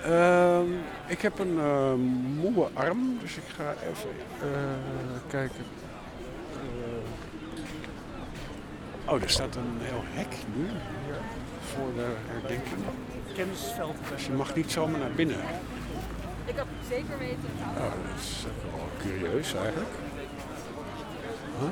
Ik heb een moe arm, dus ik ga even kijken. Er staat een heel hek nu hier voor de herdenking. Kennisveld. Dus je mag niet zomaar naar binnen. Ik had zeker weten. Dat is wel curieus eigenlijk. Huh?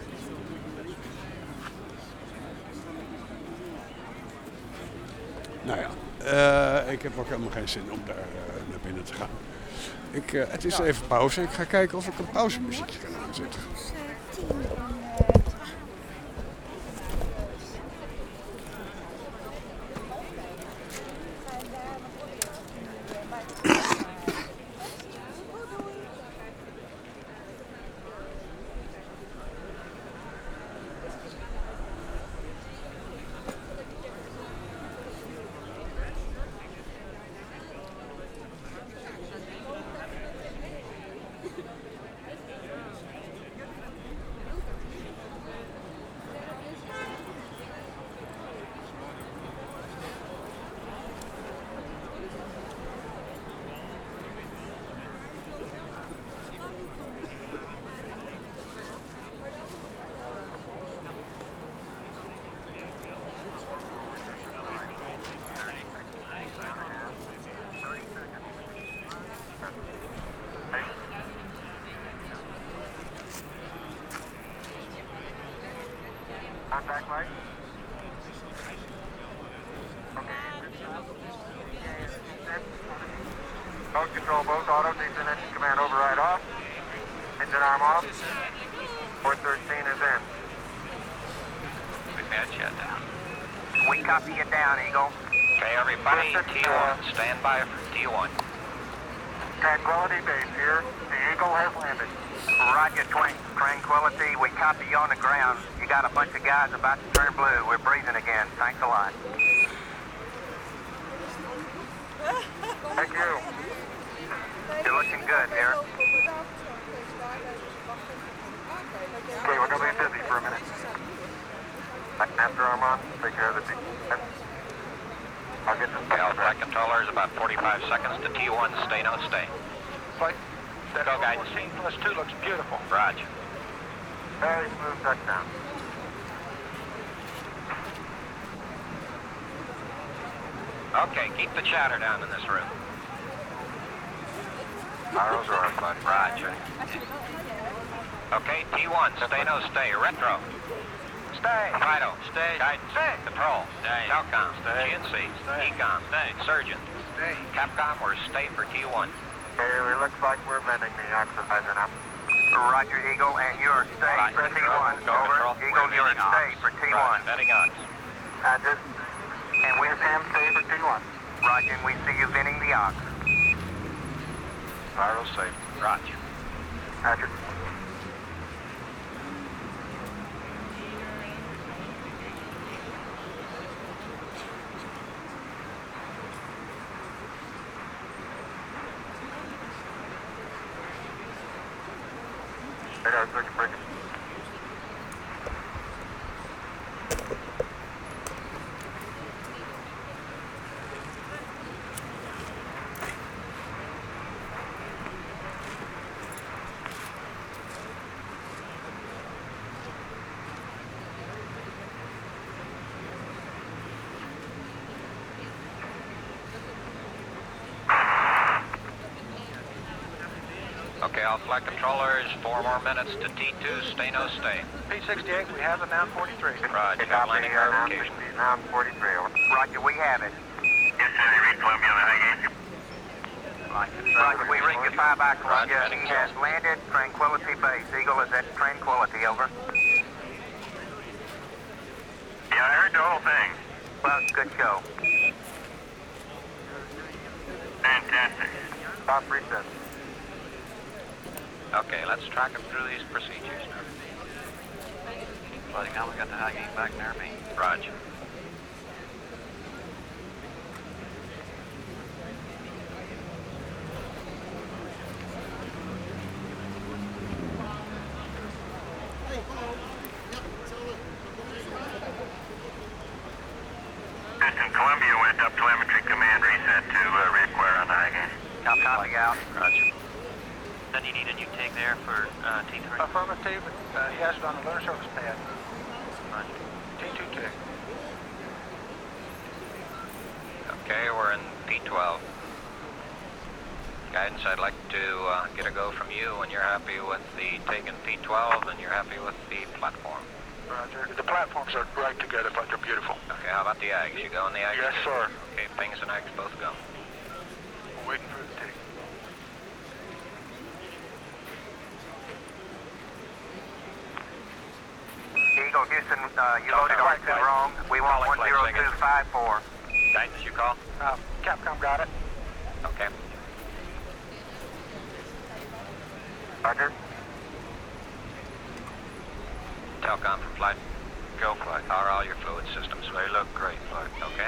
Nou ja, ik heb ook helemaal geen zin om daar naar binnen te gaan. Het is even pauze. Ik ga kijken of ik een pauzemuziekje kan aanzetten. Contact light. Boat control, both auto, diesel engine command override off. Engine arm off. 413 is in. We've had shutdown. We copy you down, Eagle. Okay, everybody, T1, stand by for T1. Tranquility base here. The Eagle has landed. Roger, Tranquility. We copy you on the ground. You got a bunch of guys about to turn blue. We're breathing again. Thanks a lot. Thank you. You're looking good here. Okay, we're going to be busy for a minute. After Armand, take care of the beat. I'll get this Okay, flight controllers, about 45 seconds to T1, stay, no stay. Flight. Go, guidance. 14+2 looks beautiful. Roger. Very smooth touchdown. Okay, keep the chatter down in this room. Arrows are our flight. Roger. Okay, T1, stay, no stay. Retro. Stay. Fido. Stay. Guidance. Stay. Control. Stay. Telcom. Stay. GNC. Stay. Ecom. Stay. Surgeon. Stay. Capcom, we're stay for T1. Okay, it looks like we're vending the oxidizer now. Roger, Eagle, and you're stay Right. for T1. Go, Over. control. Eagle, We're you're vending stay ox. for T1. Right. Vending ox. Just, and we're Sam stay for T1. Roger, and we see you vending the ox. Viral safe. Roger. Roger. Radar circuit breaker. Okay, all flight controllers, 4 more minutes to T2, stay, no stay. P-68, we have it now 43. Roger, got landing verification. Now 43, over. Roger, we have it. Yes, sir. You read Columbia on the high gauge. Roger, we read you 5 by Columbia. Roger, He has landed Tranquility Base. Eagle is at Tranquility, over. Yeah, I heard the whole thing. Well, good show. Fantastic. Stop recess. Okay, let's track them through these procedures now. Buddy, now we got the high gate back in there, me. Roger. Piston Columbia went up telemetry command reset to reacquire on Copy out. Roger. Then you need a new take there for T3. Affirmative. He has it on the lunar surface pad. Roger. T2 tick. Okay, we're in P12. Guidance, I'd like to get a go from you when you're happy with the taken P12 and you're happy with the platform. Roger. The platforms are right together, but they're beautiful. Okay, how about the Ags? You go in the Ags? Yes, sir. Okay, Pings and Ags both go. Waiting for the tick. Eagle Houston, you loaded R2 wrong. We want Calling flight 10254. Guidance, you call? Capcom got it. Okay. Roger. Telcom for flight. Go flight. How are all your fluid systems? They look great, flight. Okay.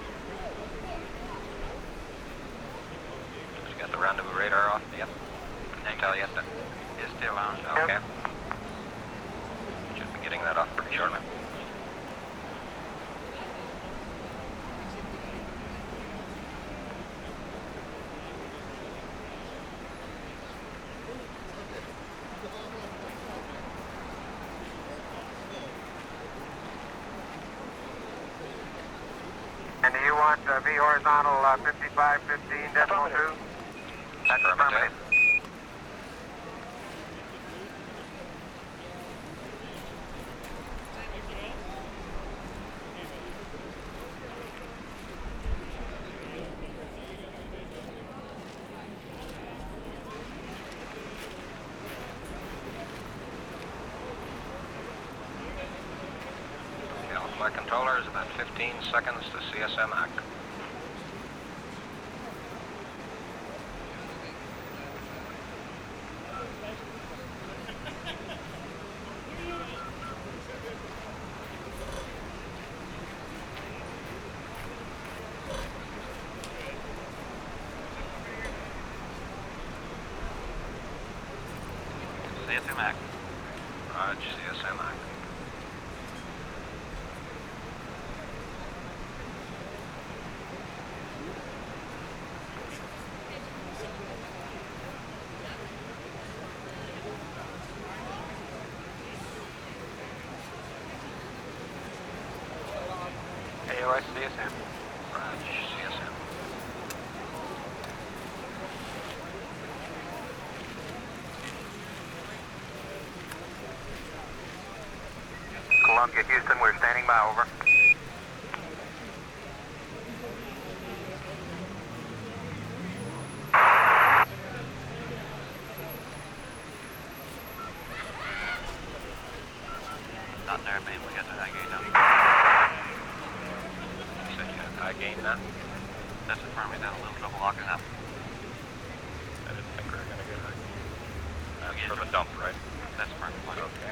You got the rendezvous radar off? Yep. Can't tell yet then. It's still on. Okay. Should be getting that off pretty shortly. And do you want V horizontal 5515.2? That's affirmative. Okay, all flight controllers, about 15 seconds to CSM ACK. CSM Mac. Roger, CSM ACK. AOS CSM. Roger, CSM. Columbia, Houston, we're standing by, over. Not there, babe. We got the high gate now. You said you had high gain now? That's affirming. Got a little trouble locking up. I didn't think we were going to get high. That's Yeah, for the dump, right? That's affirming. Okay.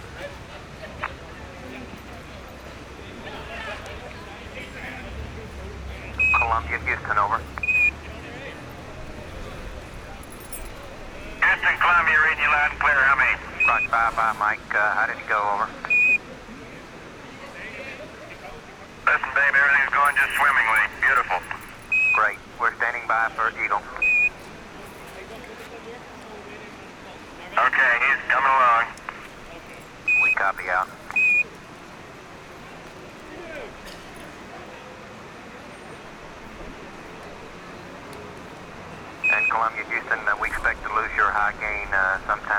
Columbia, Houston, over. Houston, Columbia, reading you loud and clear. How many? Roger, bye, Mike. How did it go, over? Listen, babe, everything's going just swimmingly. Beautiful. Great. We're standing by for Eagle. Okay, he's coming along. We copy out. And Columbia, Houston, we expect to lose your high gain sometime